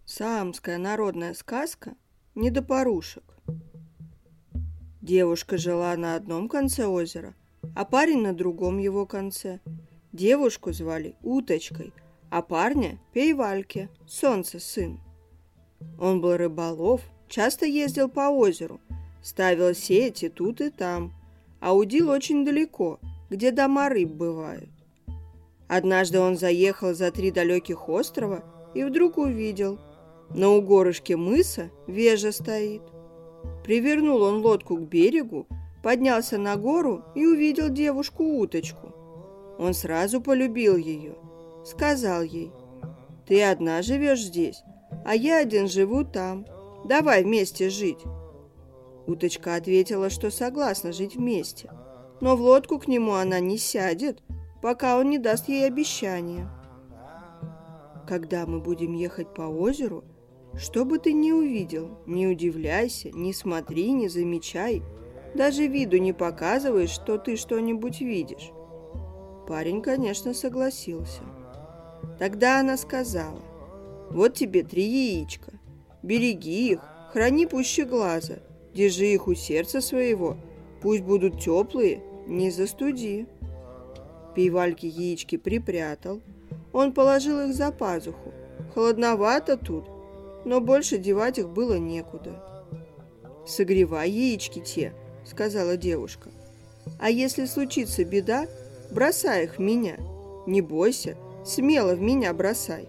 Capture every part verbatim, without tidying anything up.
Саамская народная сказка «Недопорушек». Девушка жила на одном конце озера, а парень на другом его конце. Девушку звали Уточкой, а парня – Пейвальке, солнце сын. Он был рыболов, часто ездил по озеру, ставил сети тут и там, а удил очень далеко, где дома рыб бывают. Однажды он заехал за три далеких острова и вдруг увидел – на угорышке мыса вежа стоит. Привернул он лодку к берегу, поднялся на гору и увидел девушку-уточку. Он сразу полюбил ее. Сказал ей: «Ты одна живешь здесь, а я один живу там. Давай вместе жить». Уточка ответила, что согласна жить вместе, но в лодку к нему она не сядет, пока он не даст ей обещания. «Когда мы будем ехать по озеру, что бы ты ни увидел, не удивляйся, не смотри, не замечай, даже виду не показывай, что ты что-нибудь видишь». Парень, конечно, согласился. Тогда она сказала: «Вот тебе три яичка, береги их, храни пуще глаза, держи их у сердца своего, пусть будут теплые, не застуди». Пейвальке яички припрятал, он положил их за пазуху. Холодновато тут, но больше девать их было некуда. «Согревай яички те», — сказала девушка. «А если случится беда, бросай их в меня. Не бойся, смело в меня бросай».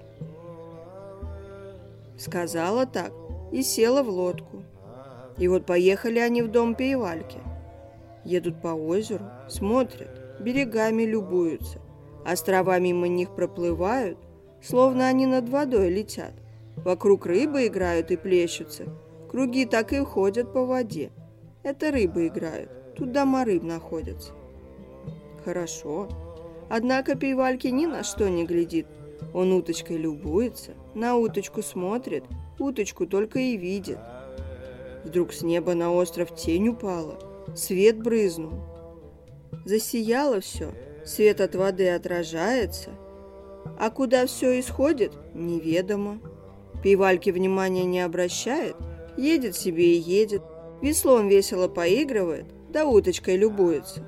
Сказала так и села в лодку. И вот поехали они в дом Пейвальки. Едут по озеру, смотрят, берегами любуются, острова мимо них проплывают, словно они над водой летят. Вокруг рыбы играют и плещутся. Круги так и ходят по воде. Это рыбы играют. Тут дома рыб находятся. Хорошо. Однако Пейвальке ни на что не глядит. Он уточкой любуется, на уточку смотрит, уточку только и видит. Вдруг с неба на остров тень упала, свет брызнул. Засияло все, свет от воды отражается, а куда все исходит, неведомо. Пейвальке внимания не обращает, едет себе и едет, веслом весело поигрывает, да уточкой любуется.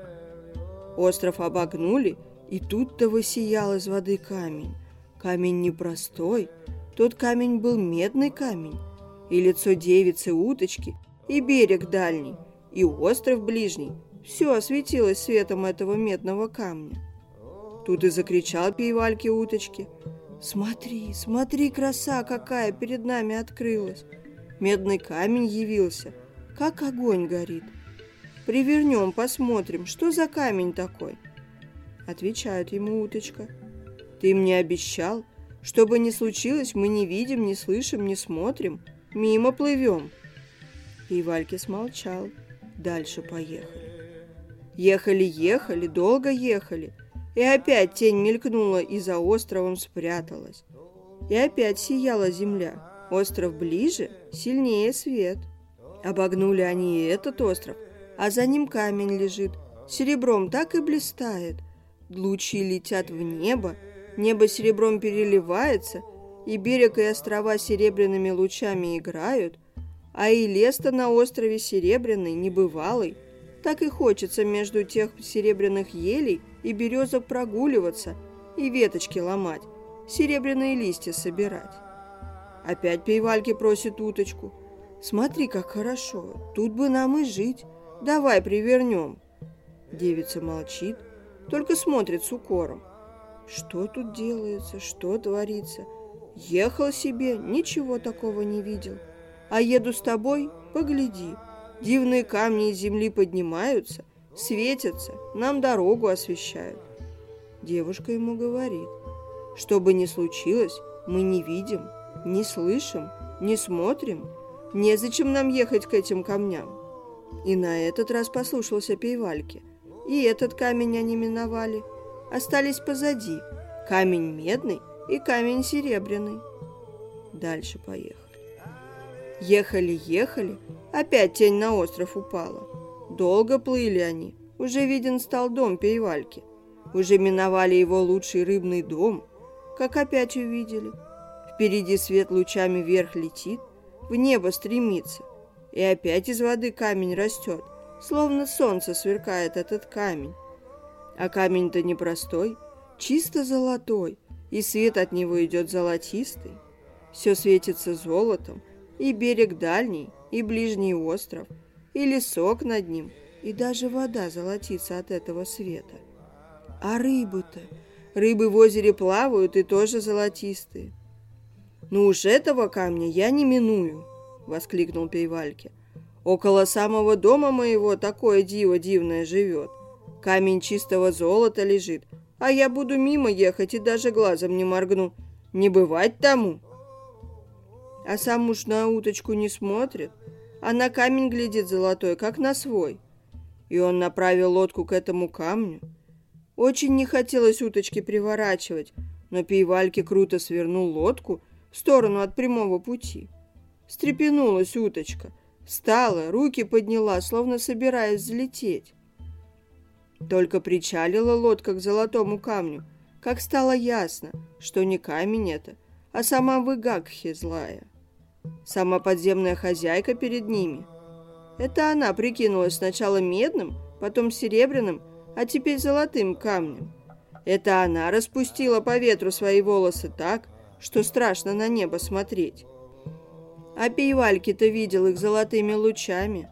Остров обогнули, и тут-то высиял из воды камень. Камень непростой, тот камень был медный камень, и лицо девицы уточки, и берег дальний, и остров ближний, все осветилось светом этого медного камня. Тут и закричал Пейвальке уточки: «Смотри, смотри, краса какая перед нами открылась! Медный камень явился, как огонь горит. Привернем, посмотрим, что за камень такой?» Отвечает ему уточка: «Ты мне обещал, что бы ни случилось, мы не видим, не слышим, не смотрим, мимо плывем». Пейвальке смолчал, дальше поехали. Ехали-ехали, долго ехали, и опять тень мелькнула и за островом спряталась. И опять сияла земля. Остров ближе, сильнее свет. Обогнули они и этот остров, а за ним камень лежит, серебром так и блистает. Лучи летят в небо, небо серебром переливается, и берег и острова серебряными лучами играют, а и лес-то на острове серебряный, небывалый. Так и хочется между тех серебряных елей и березок прогуливаться, и веточки ломать, серебряные листья собирать. Опять Пейвальке просит уточку: «Смотри, как хорошо, тут бы нам и жить, давай привернем». Девица молчит, только смотрит с укором. Что тут делается, что творится? Ехал себе, ничего такого не видел. А еду с тобой, погляди. Дивные камни из земли поднимаются, светятся, нам дорогу освещают. Девушка ему говорит: «Что бы ни случилось, мы не видим, не слышим, не смотрим. Незачем нам ехать к этим камням». И на этот раз послушался Пейвальке. И этот камень они миновали. Остались позади камень медный и камень серебряный. Дальше поехали. Ехали-ехали, опять тень на остров упала. Долго плыли они, уже виден стал дом Пейвальки. Уже миновали его лучший рыбный дом, как опять увидели. Впереди свет лучами вверх летит, в небо стремится, и опять из воды камень растет, словно солнце сверкает этот камень. А камень-то непростой, чисто золотой, и свет от него идет золотистый. Все светится золотом, и берег дальний, и ближний остров, и лесок над ним, и даже вода золотится от этого света. А рыбы-то, рыбы в озере плавают и тоже золотистые. «Ну уж этого камня я не миную», — воскликнул Пейвальке. «Около самого дома моего такое диво дивное живет. Камень чистого золота лежит, а я буду мимо ехать и даже глазом не моргну. Не бывать тому». А сам уж на уточку не смотрит, а на камень глядит золотой, как на свой. И он направил лодку к этому камню. Очень не хотелось уточке приворачивать, но Пейвальке круто свернул лодку в сторону от прямого пути. Встрепенулась уточка, встала, руки подняла, словно собираясь взлететь. Только причалила лодка к золотому камню, как стало ясно, что не камень это, а сама Выгакхи злая. Сама подземная хозяйка перед ними. Это она прикинулась сначала медным, потом серебряным, а теперь золотым камнем. Это она распустила по ветру свои волосы так, что страшно на небо смотреть. А Пейвальке-то видел их золотыми лучами.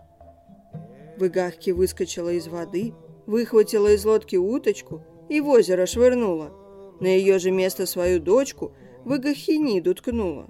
Выгахки выскочила из воды, выхватила из лодки уточку и в озеро швырнула. На ее же место свою дочку Выгахиниду ткнула.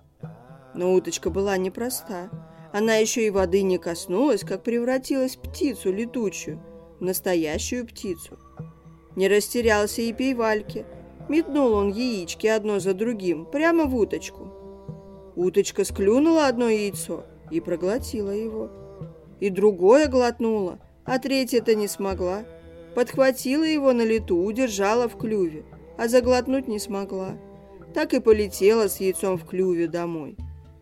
Но уточка была непроста. Она еще и воды не коснулась, как превратилась в птицу летучую, в настоящую птицу. Не растерялся и Пейвальке. Метнул он яички одно за другим, прямо в уточку. Уточка склюнула одно яйцо и проглотила его. И другое глотнула, а третье-то не смогла. Подхватила его на лету, удержала в клюве, а заглотнуть не смогла. Так и полетела с яйцом в клюве домой.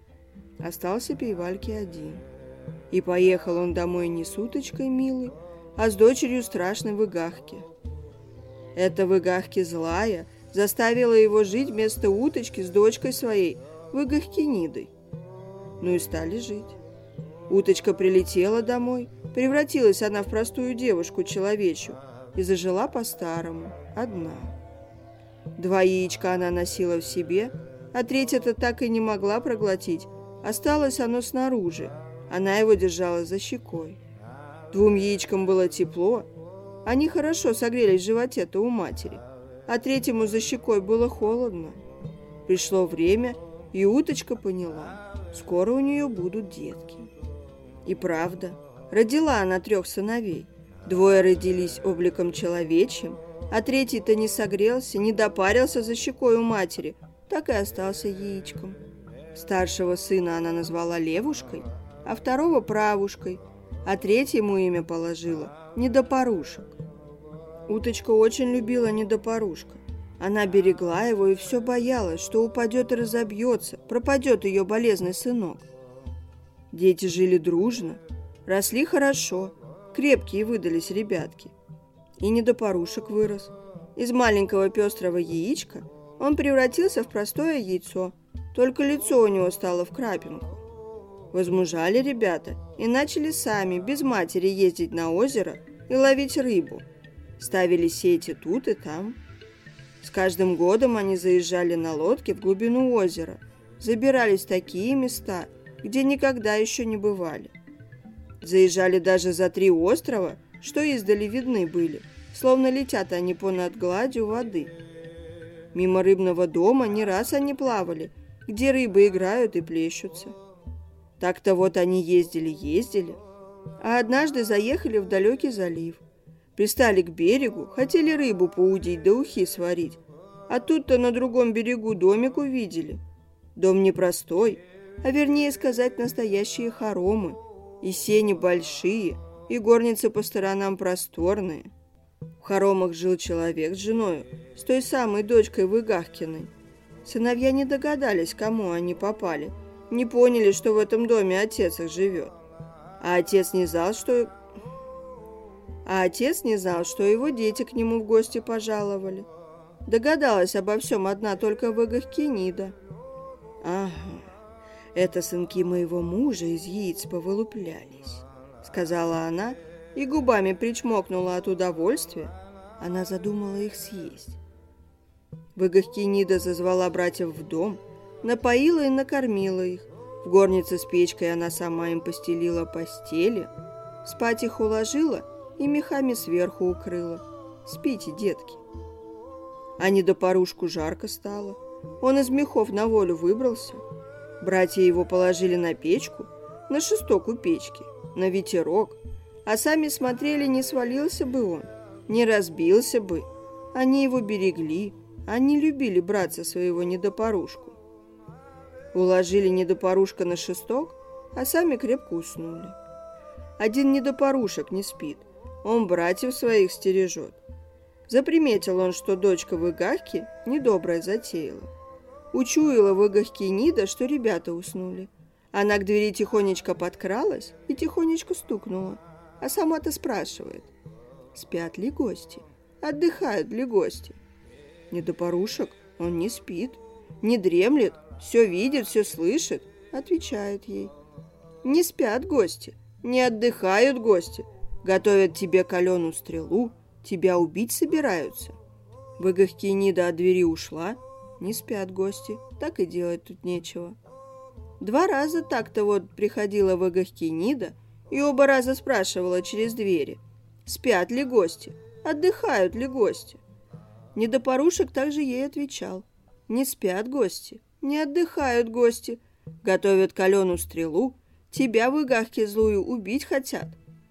Остался Пейвальке один. И поехал он домой не с уточкой милой, а с дочерью страшной Выгахки. Эта Выгахки злая заставила его жить вместо уточки с дочкой своей, Выгахкинидой. Ну и стали жить. Уточка прилетела домой, превратилась она в простую девушку человечью и зажила по-старому, одна. Два яичка она носила в себе, а третье-то так и не могла проглотить. Осталось оно снаружи, она его держала за щекой. Двум яичкам было тепло, они хорошо согрелись в животе-то у матери, а третьему за щекой было холодно. Пришло время, и уточка поняла, скоро у нее будут детки. И правда, родила она трех сыновей. Двое родились обликом человечьим, а третий-то не согрелся, не допарился за щекой у матери, так и остался яичком. Старшего сына она назвала Левушкой, а второго Правушкой, а третьему имя положила Недопорушек. Уточка очень любила Недопорушка. Она берегла его и все боялась, что упадет и разобьется, пропадет ее болезный сынок. Дети жили дружно, росли хорошо, крепкие выдались ребятки. И Недопорушек вырос. Из маленького пестрого яичка он превратился в простое яйцо, только лицо у него стало в крапинку. Возмужали ребята и начали сами, без матери, ездить на озеро и ловить рыбу. Ставили сети тут и там. С каждым годом они заезжали на лодке в глубину озера, забирались в такие места, где никогда еще не бывали. Заезжали даже за три острова, что издали видны были, словно летят они понад гладью воды. Мимо рыбного дома не раз они плавали, где рыбы играют и плещутся. Так-то вот они ездили-ездили, а однажды заехали в далекий залив. Пристали к берегу, хотели рыбу поудить да ухи сварить, а тут-то на другом берегу домик увидели. Дом не простой, а вернее сказать, настоящие хоромы, и сени большие, и горницы по сторонам просторные. В хоромах жил человек с женой, с той самой дочкой Выгахкиной. Сыновья не догадались, кому они попали, не поняли, что в этом доме отец их живет. А отец не знал, что... А отец не знал, что его дети к нему в гости пожаловали. Догадалась обо всем одна только Выгахкинида. Это сынки моего мужа из яиц повылуплялись, сказала она и губами причмокнула от удовольствия. Она задумала их съесть. Выгохкинида зазвала братьев в дом, напоила и накормила их. В горнице с печкой она сама им постелила постели, спать их уложила и мехами сверху укрыла. Спите, детки. А недопорушку жарко стало. Он из мехов на волю выбрался. Братья его положили на печку, на шесток у печки, на ветерок, а сами смотрели, не свалился бы он, не разбился бы. Они его берегли, они любили братца своего недопорушку. Уложили недопорушка на шесток, а сами крепко уснули. Один недопорушек не спит, он братьев своих стережет. Заприметил он, что дочка Выгахки недоброе затеяла. Учуяла Выгохкинида, что ребята уснули. Она к двери тихонечко подкралась и тихонечко стукнула, а сама-то спрашивает: спят ли гости, отдыхают ли гости? Недопорушек, он не спит, не дремлет, все видит, все слышит, отвечает ей: не спят гости, не отдыхают гости, готовят тебе каленую стрелу, тебя убить собираются. Выгохкинида от двери ушла, не спят гости, так и делать тут нечего. Два раза так-то вот приходила Выгохкинида и оба раза спрашивала через двери: спят ли гости, отдыхают ли гости? Недопорушек также ей отвечал: не спят гости, не отдыхают гости, готовят каленую стрелу, тебя, Выгахки злую, убить хотят.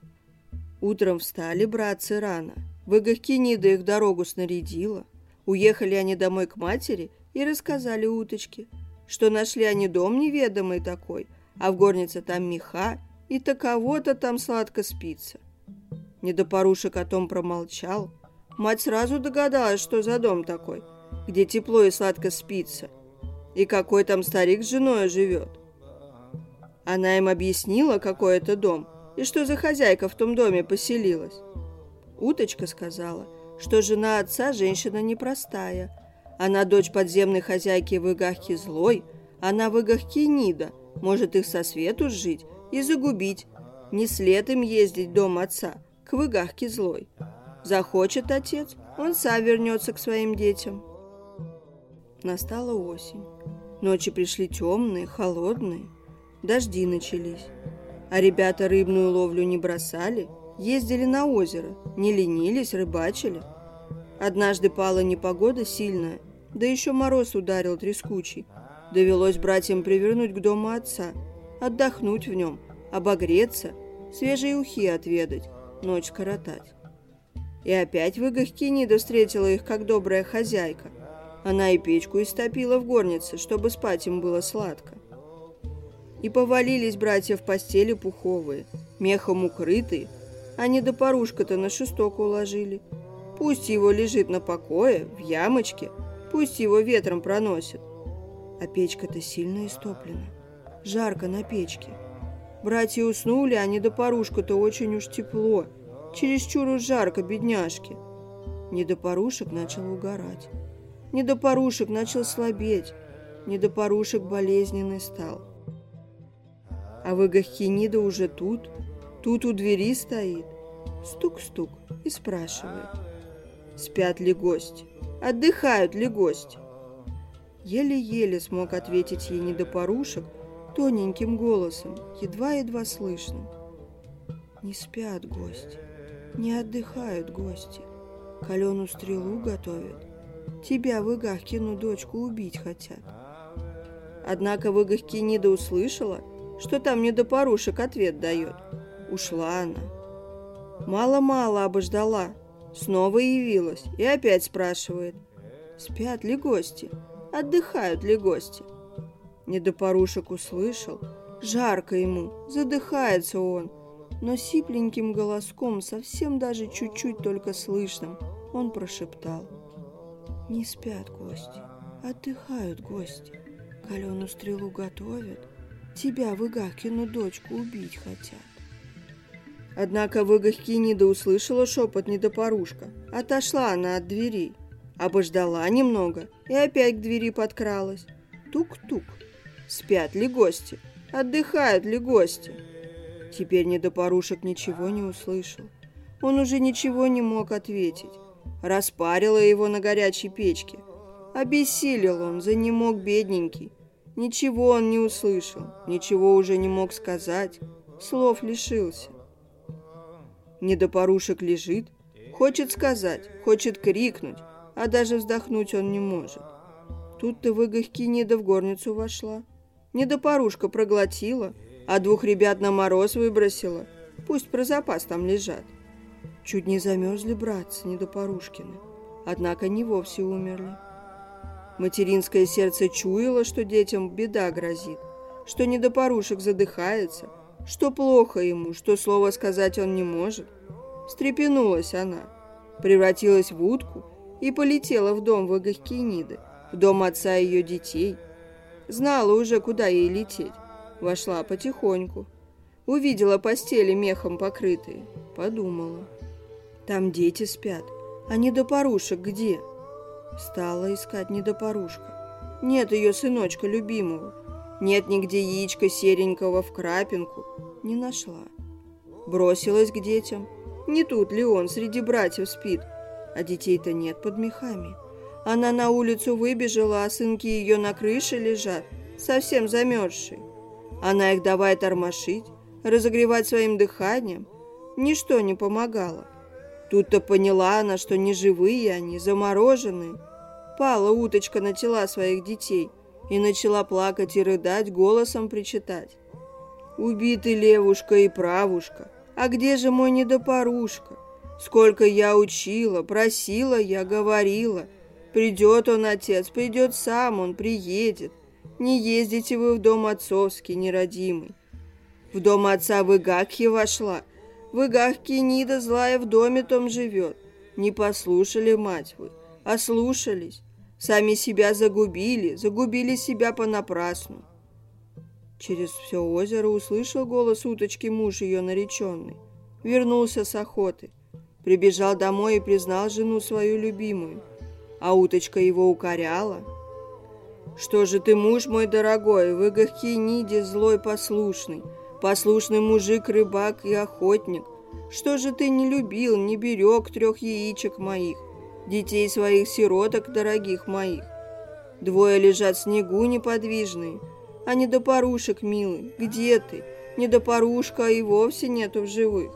Утром встали братцы рано, Выгохкинида их дорогу снарядила. Уехали они домой к матери и рассказали уточке, что нашли они дом неведомый такой, а в горнице там меха, и таково-то там сладко спится. Недопорушек о том промолчал. Мать сразу догадалась, что за дом такой, где тепло и сладко спится, и какой там старик с женой живет. Она им объяснила, какой это дом, и что за хозяйка в том доме поселилась. Уточка сказала, что жена отца женщина непростая. Она дочь подземной хозяйки Выгахки злой, она Выгохкинида, может их со свету сжить и загубить. Не след им ездить в дом отца, к Выгахке злой. Захочет отец, он сам вернется к своим детям. Настала осень. Ночи пришли темные, холодные. Дожди начались. А ребята рыбную ловлю не бросали, ездили на озеро, не ленились, рыбачили. Однажды пала непогода сильная, да еще мороз ударил трескучий. Довелось братьям привернуть к дому отца, отдохнуть в нем, обогреться, свежие ухи отведать, ночь скоротать. И опять Выгохкинида встретила их, как добрая хозяйка. Она и печку истопила в горнице, чтобы спать им было сладко. И повалились братья в постели пуховые, мехом укрытые, а недопорушка-то на шесток уложили. Пусть его лежит на покое, в ямочке, пусть его ветром проносит. А печка-то сильно истоплена, жарко на печке. Братья уснули, а недопорушка-то очень уж тепло, чересчур уж жарко, бедняжки. Недопорушек начал угорать. Недопорушек начал слабеть. Недопорушек болезненный стал. А Выгохкинида уже тут, тут у двери стоит. Стук-стук и спрашивает: спят ли гости, отдыхают ли гости? Еле-еле смог ответить ей недопорушек тоненьким голосом, едва-едва слышным: не спят гости, не отдыхают гости, каленую стрелу готовят, тебя, Выгахкину дочку, убить хотят. Однако Выгохкинида услышала, что там недопорушек ответ дает. Ушла она. Мало-мало обождала, снова явилась и опять спрашивает: спят ли гости, отдыхают ли гости? Недопорушек услышал, жарко ему, задыхается он, но сипленьким голоском, совсем даже чуть-чуть только слышным, он прошептал: не спят гости, отдыхают гости, каленую стрелу готовят, тебя, Выгахкину дочку, убить хотят. Однако Выгохкинида услышала шепот недопорушка. Отошла она от двери, обождала немного и опять к двери подкралась. Тук-тук. Спят ли гости? Отдыхают ли гости? Теперь недопорушек ничего не услышал. Он уже ничего не мог ответить. Распарило его на горячей печке. Обессилел он, занемог бедненький. Ничего он не услышал, ничего уже не мог сказать, слов лишился. Недопорушек лежит, хочет сказать, хочет крикнуть, а даже вздохнуть он не может. Тут-то Выгах-Кинида в горницу вошла. Недопорушка проглотила, а двух ребят на мороз выбросила. Пусть про запас там лежат. Чуть не замерзли братцы Недопорушкины, однако не вовсе умерли. Материнское сердце чуяло, что детям беда грозит, что Недопорушек задыхается, что плохо ему, что слово сказать он не может. Встрепенулась она, превратилась в утку и полетела в дом Выгах-Киниды, в дом отца ее детей. Знала уже, куда ей лететь. Вошла потихоньку. Увидела постели мехом покрытые. Подумала. Там дети спят, а Недопорушек где? Стала искать Недопорушка. Нет ее сыночка любимого. Нет нигде яичка серенького в крапинку. Не нашла. Бросилась к детям. Не тут ли он среди братьев спит? А детей-то нет под мехами. Она на улицу выбежала, а сынки ее на крыше лежат, совсем замерзшие. Она их давай тормошить, разогревать своим дыханием. Ничто не помогало. Тут-то поняла она, что не живые они, замороженные. Пала уточка на тела своих детей и начала плакать и рыдать, голосом причитать. «Убиты левушка и правушка, а где же мой Недопорушка? Сколько я учила, просила я, говорила. Придет он, отец, придет сам, он приедет. Не ездите вы в дом отцовский, неродимый». В дом отца Выгакхи вошла. Выгах-Кинида злая в доме том живет. Не послушали, мать вы, ослушались. Сами себя загубили, загубили себя понапрасну. Через все озеро услышал голос уточки муж ее нареченный. Вернулся с охоты. Прибежал домой и признал жену свою любимую. А уточка его укоряла. «Что же ты, муж мой дорогой, Выгах-Киниде злой послушный, послушный мужик, рыбак и охотник? Что же ты не любил, не берег трех яичек моих, детей своих сироток дорогих моих? Двое лежат в снегу неподвижные, а Недопорушек, милый, где ты? Недопорушка и вовсе нету в живых».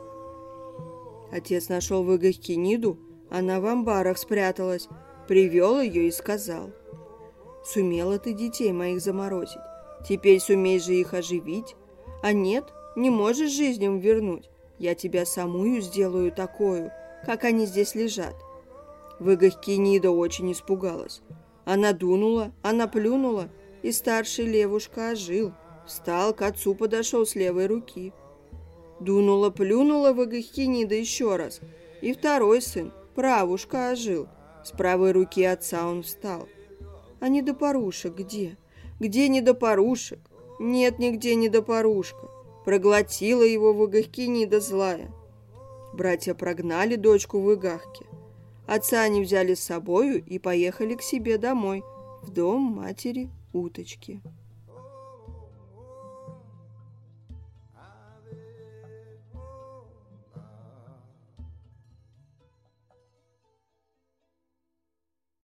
Отец нашел Выгах-Киниду, она в амбарах спряталась, привел ее и сказал: «Сумела ты детей моих заморозить, теперь сумей же их оживить, а нет, не можешь жизнь им вернуть, я тебя самую сделаю такую, как они здесь лежат». Выгах-Кинида очень испугалась. Она дунула, она плюнула, и старший левушка ожил, встал, к отцу подошел с левой руки. Дунула, плюнула Выгах-Кинида еще раз, и второй сын, правушка, ожил, с правой руки отца он встал. А Недопорушек где? Где Недопорушек? Нет нигде Недопорушка. Проглотила его Выгах-Кинида злая. Братья прогнали дочку Выгахки. Отца они взяли с собою и поехали к себе домой, в дом матери уточки.